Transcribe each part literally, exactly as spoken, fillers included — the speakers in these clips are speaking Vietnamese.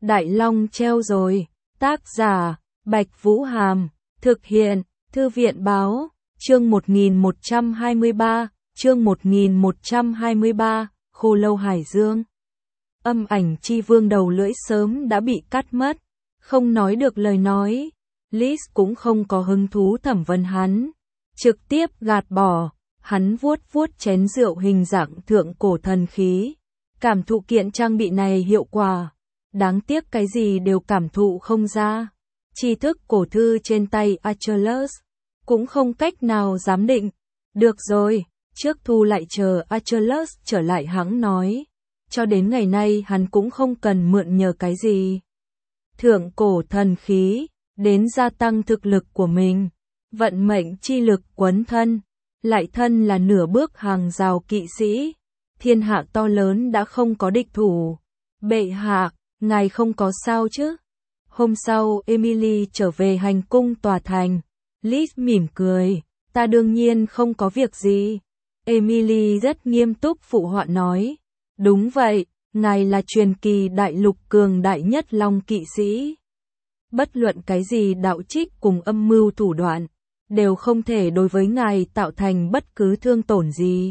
Đại Long treo rồi. Tác giả, Bạch Vũ Hàm. Thực hiện, Thư viện Báo. Chương một nghìn một trăm hai mươi ba, chương một nghìn một trăm hai mươi ba, Khô Lâu Hải Dương. Âm ảnh chi vương đầu lưỡi sớm đã bị cắt mất, không nói được lời nói. Liz cũng không có hứng thú thẩm vấn hắn, trực tiếp gạt bỏ. Hắn vuốt vuốt chén rượu hình dạng thượng cổ thần khí, cảm thụ kiện trang bị này hiệu quả. Đáng tiếc cái gì đều cảm thụ không ra. Tri thức cổ thư trên tay Achilles cũng không cách nào giám định. Được rồi, trước thu lại chờ Achilles trở lại hắn nói. Cho đến ngày nay hắn cũng không cần mượn nhờ cái gì. Thượng cổ thần khí, đến gia tăng thực lực của mình. Vận mệnh chi lực quấn thân, lại thân là nửa bước hàng rào kỵ sĩ. Thiên hạ to lớn đã không có địch thủ. Bệ hạ, ngài không có sao chứ? Hôm sau Emily trở về hành cung tòa thành. Liz mỉm cười, ta đương nhiên không có việc gì. Emily rất nghiêm túc phụ họa nói, đúng vậy, ngài là truyền kỳ đại lục cường đại nhất long kỵ sĩ. Bất luận cái gì đạo trích cùng âm mưu thủ đoạn, đều không thể đối với ngài tạo thành bất cứ thương tổn gì.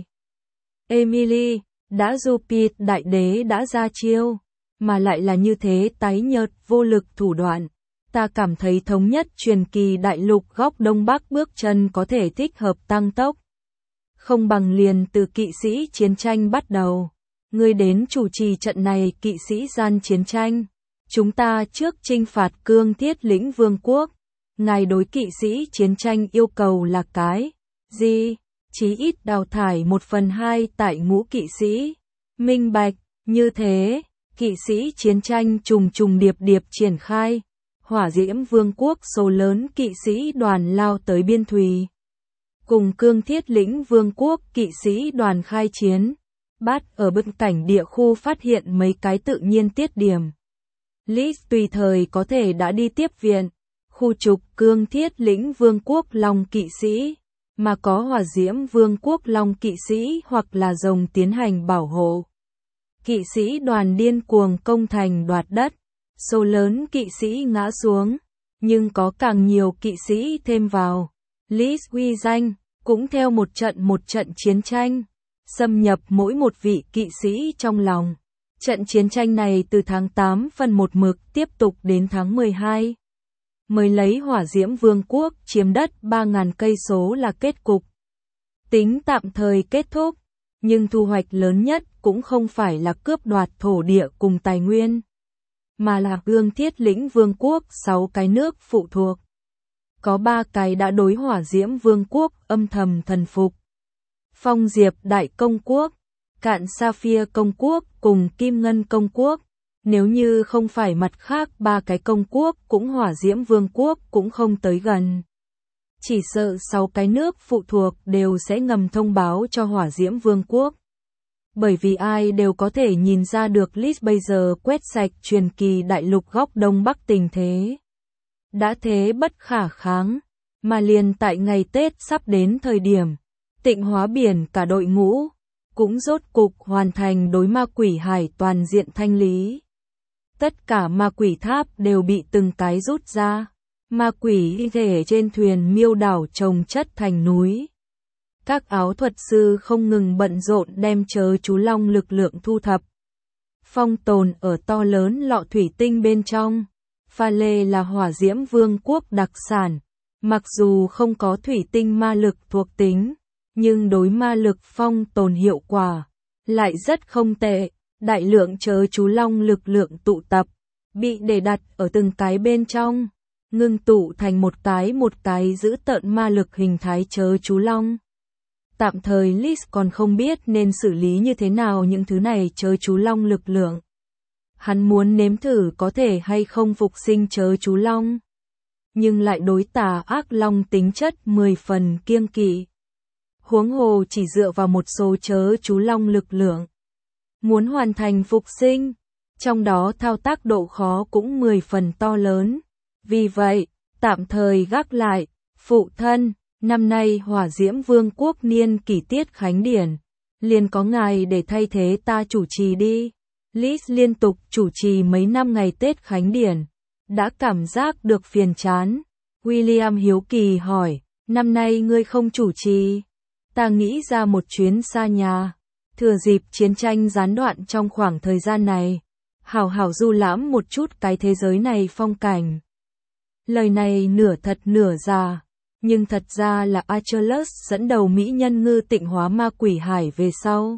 Emily, đã Jupiter đại đế đã ra chiêu, mà lại là như thế tái nhợt vô lực thủ đoạn. Ta cảm thấy thống nhất truyền kỳ đại lục góc đông bắc bước chân có thể thích hợp tăng tốc. Không bằng liền từ kỵ sĩ chiến tranh bắt đầu. Ngươi đến chủ trì trận này kỵ sĩ gian chiến tranh. Chúng ta trước chinh phạt cương thiết lĩnh vương quốc. Ngài đối kỵ sĩ chiến tranh yêu cầu là cái gì? Chí ít đào thải một phần hai tại ngũ kỵ sĩ. Minh bạch, như thế, kỵ sĩ chiến tranh trùng trùng điệp điệp triển khai. Hỏa Diễm Vương quốc số lớn kỵ sĩ đoàn lao tới biên thùy. Cùng cương thiết lĩnh vương quốc kỵ sĩ đoàn khai chiến. Bát ở bên cảnh địa khu phát hiện mấy cái tự nhiên tiết điểm. Liz tùy thời có thể đã đi tiếp viện. Khu trục cương thiết lĩnh vương quốc long kỵ sĩ. Mà có hỏa diễm vương quốc long kỵ sĩ hoặc là rồng tiến hành bảo hộ. Kỵ sĩ đoàn điên cuồng công thành đoạt đất. Số lớn kỵ sĩ ngã xuống, nhưng có càng nhiều kỵ sĩ thêm vào. Liz uy danh, cũng theo một trận một trận chiến tranh, xâm nhập mỗi một vị kỵ sĩ trong lòng. Trận chiến tranh này từ tháng tám phần một mực tiếp tục đến tháng mười hai. Mới lấy hỏa diễm vương quốc chiếm đất ba nghìn cây số là kết cục. Tính tạm thời kết thúc, nhưng thu hoạch lớn nhất cũng không phải là cướp đoạt thổ địa cùng tài nguyên, mà là cương thiết lĩnh vương quốc sáu cái nước phụ thuộc. Có ba cái đã đối hỏa diễm vương quốc âm thầm thần phục. Phong Diệp Đại Công Quốc, Cạn Sapphire Công Quốc cùng Kim Ngân Công Quốc. Nếu như không phải mặt khác ba cái công quốc cũng hỏa diễm vương quốc cũng không tới gần. Chỉ sợ sáu cái nước phụ thuộc đều sẽ ngầm thông báo cho hỏa diễm vương quốc. Bởi vì ai đều có thể nhìn ra được Liz bây giờ quét sạch truyền kỳ đại lục góc đông bắc tình thế. Đã thế bất khả kháng, mà liền tại ngày Tết sắp đến thời điểm, tịnh hóa biển cả đội ngũ, cũng rốt cục hoàn thành đối ma quỷ hải toàn diện thanh lý. Tất cả ma quỷ tháp đều bị từng cái rút ra, ma quỷ y thể trên thuyền miêu đảo chồng chất thành núi. Các áo thuật sư không ngừng bận rộn đem chớ chú long lực lượng thu thập. Phong tồn ở to lớn lọ thủy tinh bên trong. Pha lê là hỏa diễm vương quốc đặc sản. Mặc dù không có thủy tinh ma lực thuộc tính, nhưng đối ma lực phong tồn hiệu quả lại rất không tệ. Đại lượng chớ chú long lực lượng tụ tập, bị để đặt ở từng cái bên trong, ngưng tụ thành một cái một cái giữ tợn ma lực hình thái chớ chú long. Tạm thời Liz còn không biết nên xử lý như thế nào những thứ này chớ chú long lực lượng. Hắn muốn nếm thử có thể hay không phục sinh chớ chú long, nhưng lại đối tà ác long tính chất mười phần kiêng kỵ. Huống hồ chỉ dựa vào một số chớ chú long lực lượng, muốn hoàn thành phục sinh, trong đó thao tác độ khó cũng mười phần to lớn. Vì vậy, tạm thời gác lại. Phụ thân, năm nay hỏa diễm vương quốc niên kỷ tiết khánh điển, liền có ngài để thay thế ta chủ trì đi. Liz liên tục chủ trì mấy năm ngày Tết Khánh Điển, đã cảm giác được phiền chán. William hiếu kỳ hỏi, năm nay ngươi không chủ trì? Ta nghĩ ra một chuyến xa nhà, thừa dịp chiến tranh gián đoạn trong khoảng thời gian này, hảo hảo du lãm một chút cái thế giới này phong cảnh. Lời này nửa thật nửa giả, nhưng thật ra là Achilles dẫn đầu mỹ nhân ngư tịnh hóa ma quỷ hải về sau.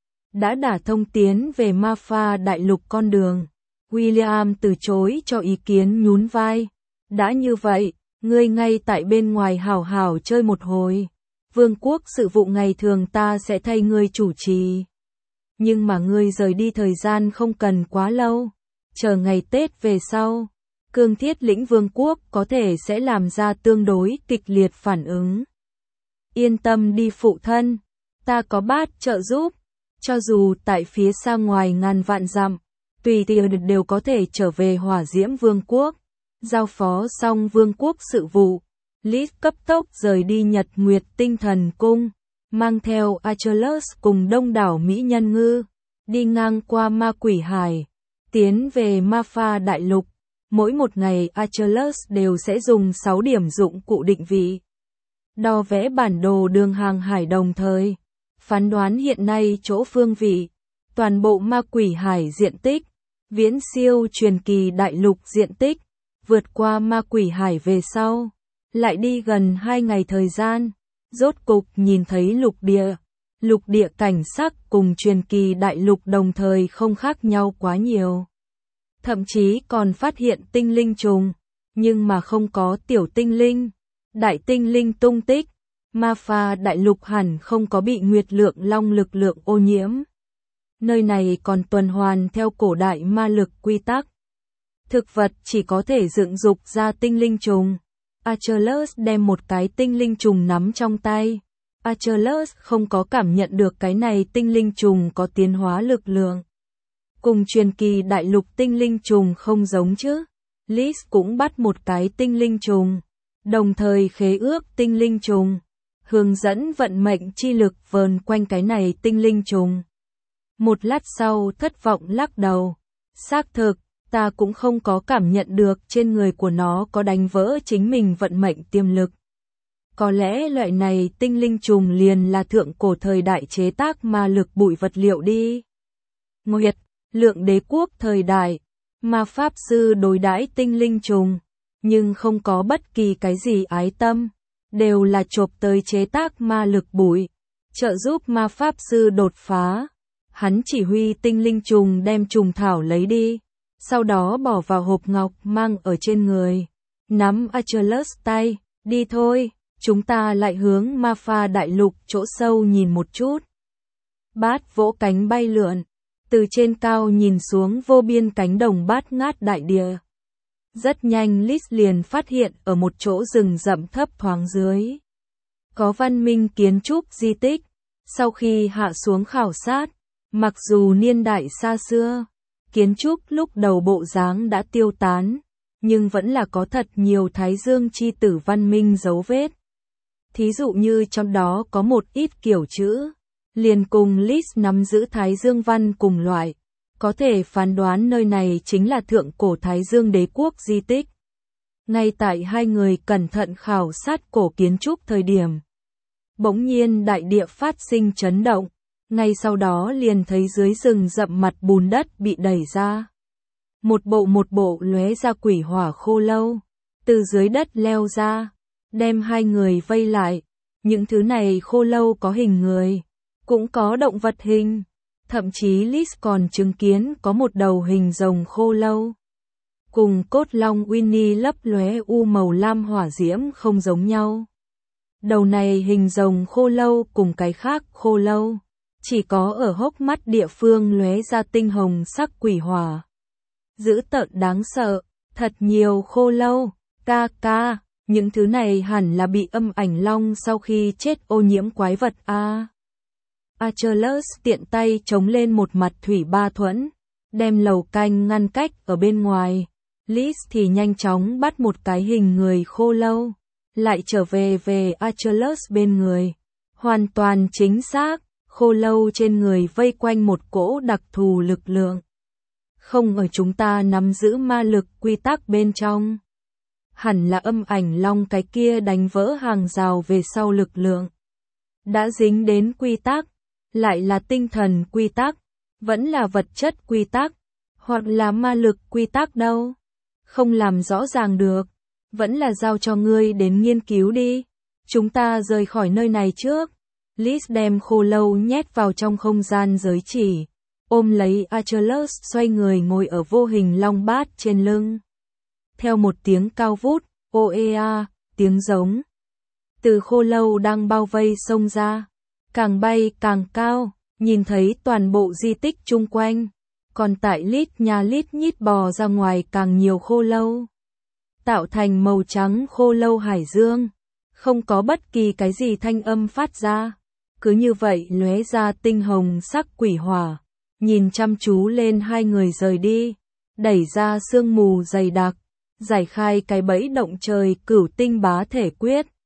Đã đả thông tiến về ma pha đại lục con đường. William từ chối cho ý kiến nhún vai. Đã như vậy, ngươi ngay tại bên ngoài hảo hảo chơi một hồi. Vương quốc sự vụ ngày thường ta sẽ thay ngươi chủ trì. Nhưng mà ngươi rời đi thời gian không cần quá lâu. Chờ ngày Tết về sau, Cương Thiết lĩnh vương quốc có thể sẽ làm ra tương đối kịch liệt phản ứng. Yên tâm đi phụ thân, ta có bát trợ giúp. Cho dù tại phía xa ngoài ngàn vạn dặm, tùy tiện đều có thể trở về Hỏa Diễm Vương quốc. Giao phó xong vương quốc sự vụ, Liz cấp tốc rời đi Nhật Nguyệt Tinh Thần Cung, mang theo Achilles cùng đông đảo mỹ nhân ngư, đi ngang qua ma quỷ hải, tiến về ma pha đại lục. Mỗi một ngày Achilles đều sẽ dùng sáu điểm dụng cụ định vị, đo vẽ bản đồ đường hàng hải, đồng thời phán đoán hiện nay chỗ phương vị, toàn bộ ma quỷ hải diện tích, viễn siêu truyền kỳ đại lục diện tích. Vượt qua ma quỷ hải về sau, lại đi gần hai ngày thời gian, rốt cục nhìn thấy lục địa. Lục địa cảnh sắc cùng truyền kỳ đại lục đồng thời không khác nhau quá nhiều. Thậm chí còn phát hiện tinh linh trùng, nhưng mà không có tiểu tinh linh, đại tinh linh tung tích. Ma pha đại lục hẳn không có bị nguyệt lượng long lực lượng ô nhiễm. Nơi này còn tuần hoàn theo cổ đại ma lực quy tắc. Thực vật chỉ có thể dựng dục ra tinh linh trùng. Achilles đem một cái tinh linh trùng nắm trong tay. Achilles không có cảm nhận được cái này tinh linh trùng có tiến hóa lực lượng. Cùng truyền kỳ đại lục tinh linh trùng không giống chứ. Liz cũng bắt một cái tinh linh trùng, đồng thời khế ước tinh linh trùng, hướng dẫn vận mệnh chi lực vờn quanh cái này tinh linh trùng. Một lát sau thất vọng lắc đầu. Xác thực, ta cũng không có cảm nhận được trên người của nó có đánh vỡ chính mình vận mệnh tiềm lực. Có lẽ loại này tinh linh trùng liền là thượng cổ thời đại chế tác ma lực bụi vật liệu đi. Nguyệt, lượng đế quốc thời đại, ma pháp sư đối đãi tinh linh trùng, nhưng không có bất kỳ cái gì ái tâm, đều là chộp tới chế tác ma lực bụi, trợ giúp ma pháp sư đột phá. Hắn chỉ huy tinh linh trùng đem trùng thảo lấy đi, sau đó bỏ vào hộp ngọc mang ở trên người. Nắm Achilles tay, đi thôi, chúng ta lại hướng ma pha đại lục chỗ sâu nhìn một chút. Bát vỗ cánh bay lượn, từ trên cao nhìn xuống vô biên cánh đồng bát ngát đại địa. Rất nhanh Liz liền phát hiện ở một chỗ rừng rậm thấp thoáng dưới, có văn minh kiến trúc di tích. Sau khi hạ xuống khảo sát, mặc dù niên đại xa xưa, kiến trúc lúc đầu bộ dáng đã tiêu tán, nhưng vẫn là có thật nhiều Thái Dương chi tử văn minh dấu vết. Thí dụ như trong đó có một ít kiểu chữ, liền cùng Liz nắm giữ Thái Dương văn cùng loại, có thể phán đoán nơi này chính là thượng cổ Thái Dương đế quốc di tích. Ngay tại hai người cẩn thận khảo sát cổ kiến trúc thời điểm, bỗng nhiên đại địa phát sinh chấn động, ngay sau đó liền thấy dưới rừng rậm mặt bùn đất bị đẩy ra. Một bộ một bộ lóe ra quỷ hỏa khô lâu, từ dưới đất leo ra, đem hai người vây lại. Những thứ này khô lâu có hình người, cũng có động vật hình, thậm chí Liz còn chứng kiến có một đầu hình rồng khô lâu. Cùng cốt long Winnie lấp lóe u màu lam hỏa diễm không giống nhau. Đầu này hình rồng khô lâu cùng cái khác khô lâu, chỉ có ở hốc mắt địa phương lóe ra tinh hồng sắc quỷ hỏa. Dữ tợn đáng sợ, thật nhiều khô lâu, ca ca, những thứ này hẳn là bị âm ảnh long sau khi chết ô nhiễm quái vật a. À. Achilles tiện tay chống lên một mặt thủy ba thuẫn, đem lầu canh ngăn cách ở bên ngoài. Liz thì nhanh chóng bắt một cái hình người khô lâu, lại trở về về Achilles bên người. Hoàn toàn chính xác, khô lâu trên người vây quanh một cỗ đặc thù lực lượng, không ở chúng ta nắm giữ ma lực quy tắc bên trong. Hẳn là âm ảnh long cái kia đánh vỡ hàng rào về sau lực lượng. Đã dính đến quy tắc, lại là tinh thần quy tắc, vẫn là vật chất quy tắc, hoặc là ma lực quy tắc đâu. Không làm rõ ràng được, vẫn là giao cho ngươi đến nghiên cứu đi. Chúng ta rời khỏi nơi này trước. Liz đem khô lâu nhét vào trong không gian giới chỉ, ôm lấy Achilles xoay người ngồi ở vô hình long bát trên lưng. Theo một tiếng cao vút, oea, tiếng giống. Từ khô lâu đang bao vây xông ra, càng bay càng cao, nhìn thấy toàn bộ di tích chung quanh. Còn tại lít nhà lít nhít bò ra ngoài càng nhiều khô lâu. Tạo thành màu trắng khô lâu hải dương. Không có bất kỳ cái gì thanh âm phát ra. Cứ như vậy lóe ra tinh hồng sắc quỷ hỏa. Nhìn chăm chú lên hai người rời đi. Đẩy ra sương mù dày đặc. Giải khai cái bẫy động trời cửu tinh bá thể quyết.